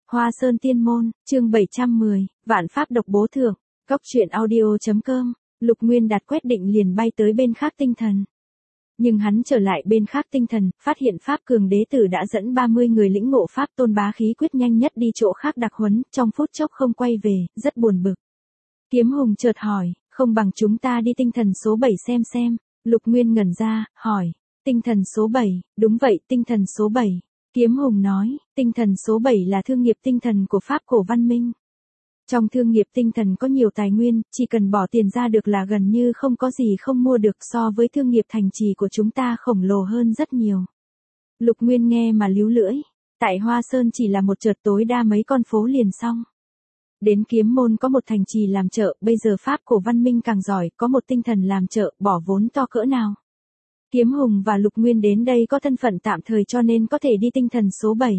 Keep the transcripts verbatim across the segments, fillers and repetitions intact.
Hoa Sơn Tiên Môn, chương bảy trăm mười, Vạn Pháp độc bố thượng, Cốc truyện audio chấm com, Lục Nguyên Đạt quyết định liền bay tới bên khác tinh thần. Nhưng hắn trở lại bên khác tinh thần, phát hiện Pháp Cường Đế Tử đã dẫn ba mươi người lĩnh ngộ Pháp Tôn Bá Khí Quyết nhanh nhất đi chỗ khác đặc huấn, trong phút chốc không quay về, rất buồn bực. Kiếm Hùng chợt hỏi, không bằng chúng ta đi tinh thần số bảy xem xem. Lục Nguyên ngẩn ra, hỏi, tinh thần số bảy, đúng vậy, tinh thần số bảy. Kiếm Hùng nói, tinh thần số bảy là thương nghiệp tinh thần của Pháp cổ văn minh. Trong thương nghiệp tinh thần có nhiều tài nguyên, chỉ cần bỏ tiền ra được là gần như không có gì không mua được, so với thương nghiệp thành trì của chúng ta khổng lồ hơn rất nhiều. Lục Nguyên nghe mà líu lưỡi, tại Hoa Sơn chỉ là một chợt tối đa mấy con phố liền xong. Đến Kiếm Môn có một thành trì làm chợ, bây giờ Pháp cổ văn minh càng giỏi, có một tinh thần làm chợ, bỏ vốn to cỡ nào. Kiếm Hùng và Lục Nguyên đến đây có thân phận tạm thời cho nên có thể đi tinh thần số bảy.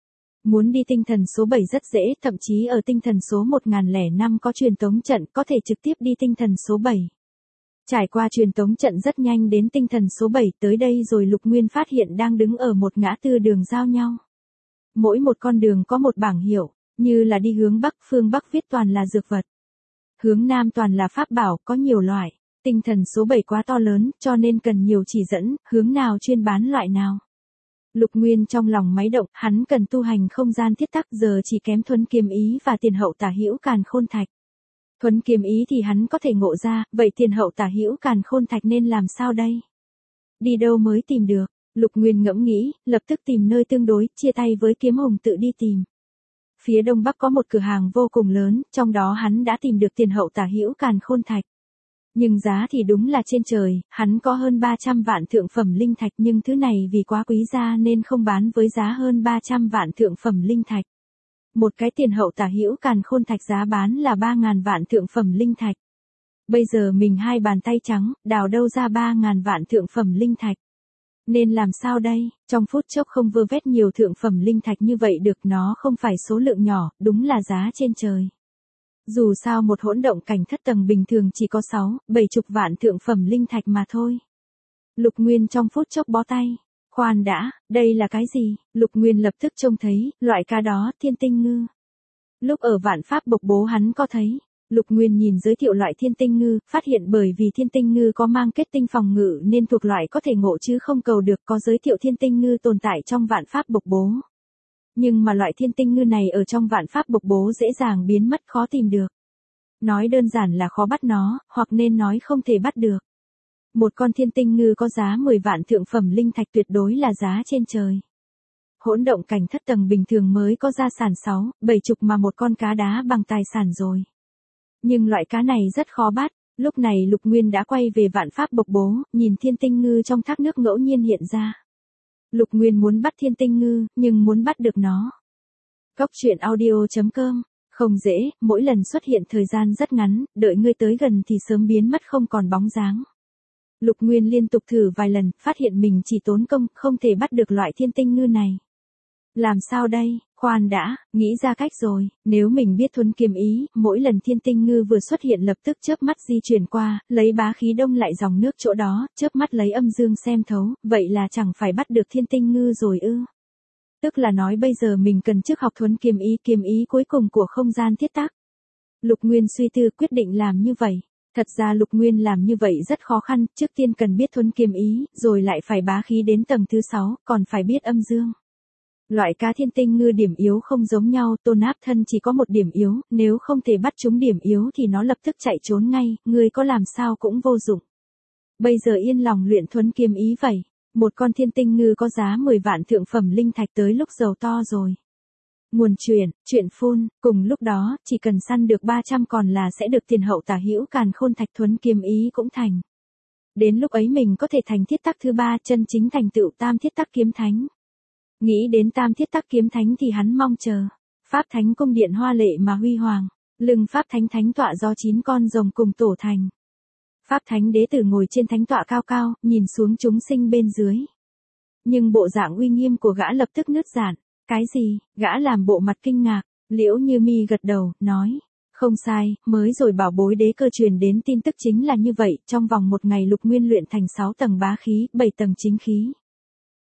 Muốn đi tinh thần số bảy rất dễ, thậm chí ở tinh thần số một nghìn lẻ năm có truyền tống trận, có thể trực tiếp đi tinh thần số bảy. Trải qua truyền tống trận rất nhanh đến tinh thần số bảy, tới đây rồi Lục Nguyên phát hiện đang đứng ở một ngã tư đường giao nhau. Mỗi một con đường có một bảng hiệu, như là đi hướng Bắc, phương Bắc viết toàn là dược vật. Hướng Nam toàn là pháp bảo, có nhiều loại. Tinh thần số bảy quá to lớn, cho nên cần nhiều chỉ dẫn, hướng nào chuyên bán loại nào. Lục Nguyên trong lòng máy động, hắn cần tu hành không gian thiết tắc, giờ chỉ kém Thuấn Kiếm Ý và Tiền Hậu Tả Hữu Càn Khôn Thạch. Thuấn Kiếm Ý thì hắn có thể ngộ ra, vậy Tiền Hậu Tả Hữu Càn Khôn Thạch nên làm sao đây? Đi đâu mới tìm được? Lục Nguyên ngẫm nghĩ, lập tức tìm nơi tương đối, chia tay với Kiếm Hùng tự đi tìm. Phía đông bắc có một cửa hàng vô cùng lớn, trong đó hắn đã tìm được Tiền Hậu Tả Hữu Càn Khôn Thạch. Nhưng giá thì đúng là trên trời, hắn có hơn ba trăm vạn thượng phẩm linh thạch, nhưng thứ này vì quá quý giá nên không bán với giá hơn ba trăm vạn thượng phẩm linh thạch. Một cái Tiền Hậu Tả Hữu Càn Khôn Thạch giá bán là ba ngàn vạn thượng phẩm linh thạch. Bây giờ mình hai bàn tay trắng, đào đâu ra ba ngàn vạn thượng phẩm linh thạch. Nên làm sao đây? Trong phút chốc không vơ vét nhiều thượng phẩm linh thạch như vậy được, nó không phải số lượng nhỏ, đúng là giá trên trời. Dù sao một hỗn động cảnh thất tầng bình thường chỉ có sáu, bảy chục vạn thượng phẩm linh thạch mà thôi. Lục Nguyên trong phút chốc bó tay. Khoan đã, đây là cái gì? Lục Nguyên lập tức trông thấy, loại cá đó, thiên tinh ngư. Lúc ở Vạn Pháp bộc bố hắn có thấy. Lục Nguyên nhìn giới thiệu loại thiên tinh ngư, phát hiện bởi vì thiên tinh ngư có mang kết tinh phòng ngự nên thuộc loại có thể ngộ chứ không cầu được, có giới thiệu thiên tinh ngư tồn tại trong Vạn Pháp bộc bố. Nhưng mà loại thiên tinh ngư này ở trong Vạn Pháp bộc bố dễ dàng biến mất, khó tìm được. Nói đơn giản là khó bắt nó, hoặc nên nói không thể bắt được. Một con thiên tinh ngư có giá mười vạn thượng phẩm linh thạch, tuyệt đối là giá trên trời. Hỗn động cảnh thất tầng bình thường mới có gia sản sáu, bảy chục mà một con cá đá bằng tài sản rồi. Nhưng loại cá này rất khó bắt. Lúc này Lục Nguyên đã quay về Vạn Pháp bộc bố, nhìn thiên tinh ngư trong thác nước ngẫu nhiên hiện ra. Lục Nguyên muốn bắt thiên tinh ngư, nhưng muốn bắt được nó. Cốc truyện audio chấm com, không dễ, mỗi lần xuất hiện thời gian rất ngắn, đợi ngươi tới gần thì sớm biến mất không còn bóng dáng. Lục Nguyên liên tục thử vài lần, phát hiện mình chỉ tốn công, không thể bắt được loại thiên tinh ngư này. Làm sao đây? Khoan đã, nghĩ ra cách rồi, nếu mình biết Thuấn Kiếm Ý, mỗi lần thiên tinh ngư vừa xuất hiện lập tức chớp mắt di chuyển qua, lấy bá khí đông lại dòng nước chỗ đó, chớp mắt lấy âm dương xem thấu, vậy là chẳng phải bắt được thiên tinh ngư rồi ư? Tức là nói bây giờ mình cần trước học Thuấn Kiếm Ý, kiếm ý cuối cùng của không gian thiết tác. Lục Nguyên suy tư quyết định làm như vậy. Thật ra Lục Nguyên làm như vậy rất khó khăn, trước tiên cần biết Thuấn Kiếm Ý, rồi lại phải bá khí đến tầng thứ sáu, còn phải biết âm dương. Loại cá thiên tinh ngư điểm yếu không giống nhau, Tôn Áp Thân chỉ có một điểm yếu, nếu không thể bắt chúng điểm yếu thì nó lập tức chạy trốn ngay, người có làm sao cũng vô dụng. Bây giờ yên lòng luyện Thuấn Kiếm Ý vậy, một con thiên tinh ngư có giá mười vạn thượng phẩm linh thạch, tới lúc giàu to rồi. Nguồn truyền, truyện phun, cùng lúc đó, chỉ cần săn được ba trăm còn là sẽ được Tiền Hậu Tả Hữu Càn Khôn Thạch, Thuấn Kiếm Ý cũng thành. Đến lúc ấy mình có thể thành thiết tắc thứ ba, chân chính thành tựu tam thiết tắc kiếm thánh. Nghĩ đến tam thiết tắc kiếm thánh thì hắn mong chờ. Pháp Thánh cung điện hoa lệ mà huy hoàng, lưng Pháp Thánh thánh tọa do chín con rồng cùng tổ thành. Pháp Thánh đế tử ngồi trên thánh tọa cao cao, nhìn xuống chúng sinh bên dưới. Nhưng bộ dạng uy nghiêm của gã lập tức nứt giản. Cái gì? Gã làm bộ mặt kinh ngạc. Liễu Như Mi gật đầu, nói. Không sai, mới rồi bảo bối đế cơ truyền đến tin tức chính là như vậy, trong vòng một ngày Lục Nguyên luyện thành sáu tầng bá khí, bảy tầng chính khí.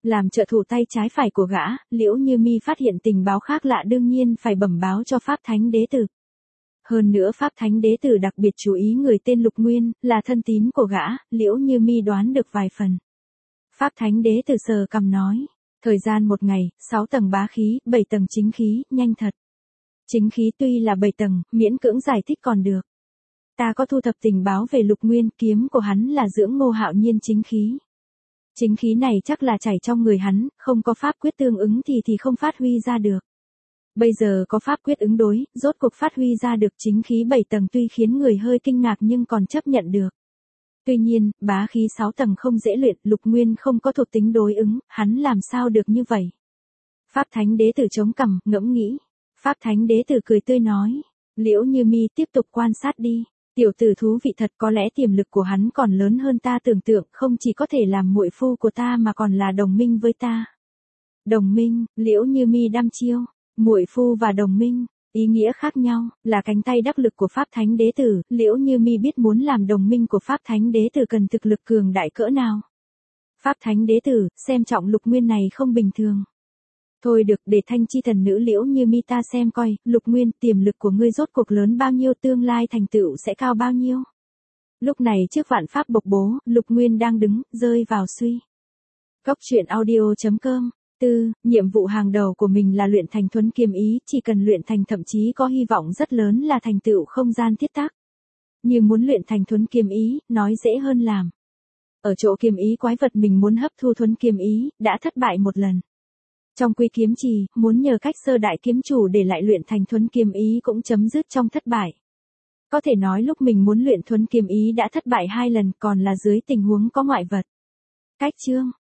Làm trợ thủ tay trái phải của gã, Liễu Như Mi phát hiện tình báo khác lạ đương nhiên phải bẩm báo cho Pháp Thánh Đế Tử. Hơn nữa Pháp Thánh Đế Tử đặc biệt chú ý người tên Lục Nguyên, là thân tín của gã, Liễu Như Mi đoán được vài phần. Pháp Thánh Đế Tử sờ cằm nói, thời gian một ngày, sáu tầng bá khí, bảy tầng chính khí, nhanh thật. Chính khí tuy là bảy tầng, miễn cưỡng giải thích còn được. Ta có thu thập tình báo về Lục Nguyên, kiếm của hắn là dưỡng Ngô Hạo Nhiên chính khí. Chính khí này chắc là chảy trong người hắn, không có pháp quyết tương ứng thì thì không phát huy ra được. Bây giờ có pháp quyết ứng đối, rốt cuộc phát huy ra được chính khí bảy tầng tuy khiến người hơi kinh ngạc nhưng còn chấp nhận được. Tuy nhiên, bá khí sáu tầng không dễ luyện, Lục Nguyên không có thuộc tính đối ứng, hắn làm sao được như vậy? Pháp Thánh Đế Tử chống cằm, ngẫm nghĩ. Pháp Thánh Đế Tử cười tươi nói, Liễu Như Mi tiếp tục quan sát đi. Tiểu tử thú vị thật, có lẽ tiềm lực của hắn còn lớn hơn ta tưởng tượng, không chỉ có thể làm muội phu của ta mà còn là đồng minh với ta. Đồng minh, Liễu Như Mi đăm chiêu, muội phu và đồng minh, ý nghĩa khác nhau, là cánh tay đắc lực của Pháp Thánh Đế Tử, Liễu Như Mi biết muốn làm đồng minh của Pháp Thánh Đế Tử cần thực lực cường đại cỡ nào. Pháp Thánh Đế Tử, xem trọng Lục Nguyên này không bình thường. Thôi được, để Thanh Chi Thần Nữ Liễu Như Mi ta xem coi, Lục Nguyên, tiềm lực của ngươi rốt cuộc lớn bao nhiêu, tương lai thành tựu sẽ cao bao nhiêu. Lúc này trước vạn pháp bộc bố, Lục Nguyên đang đứng, rơi vào suy. Cốc truyện audio chấm com. Tư, nhiệm vụ hàng đầu của mình là luyện thành thuấn kiếm ý, chỉ cần luyện thành thậm chí có hy vọng rất lớn là thành tựu không gian thiết tác. Như muốn luyện thành thuấn kiếm ý, nói dễ hơn làm. Ở chỗ kiếm ý quái vật mình muốn hấp thu thuấn kiếm ý, đã thất bại một lần. Trong quy kiếm trì, muốn nhờ cách sơ đại kiếm chủ để lại luyện thành thuấn kiếm ý cũng chấm dứt trong thất bại. Có thể nói lúc mình muốn luyện thuấn kiếm ý đã thất bại hai lần, còn là dưới tình huống có ngoại vật. Cách chương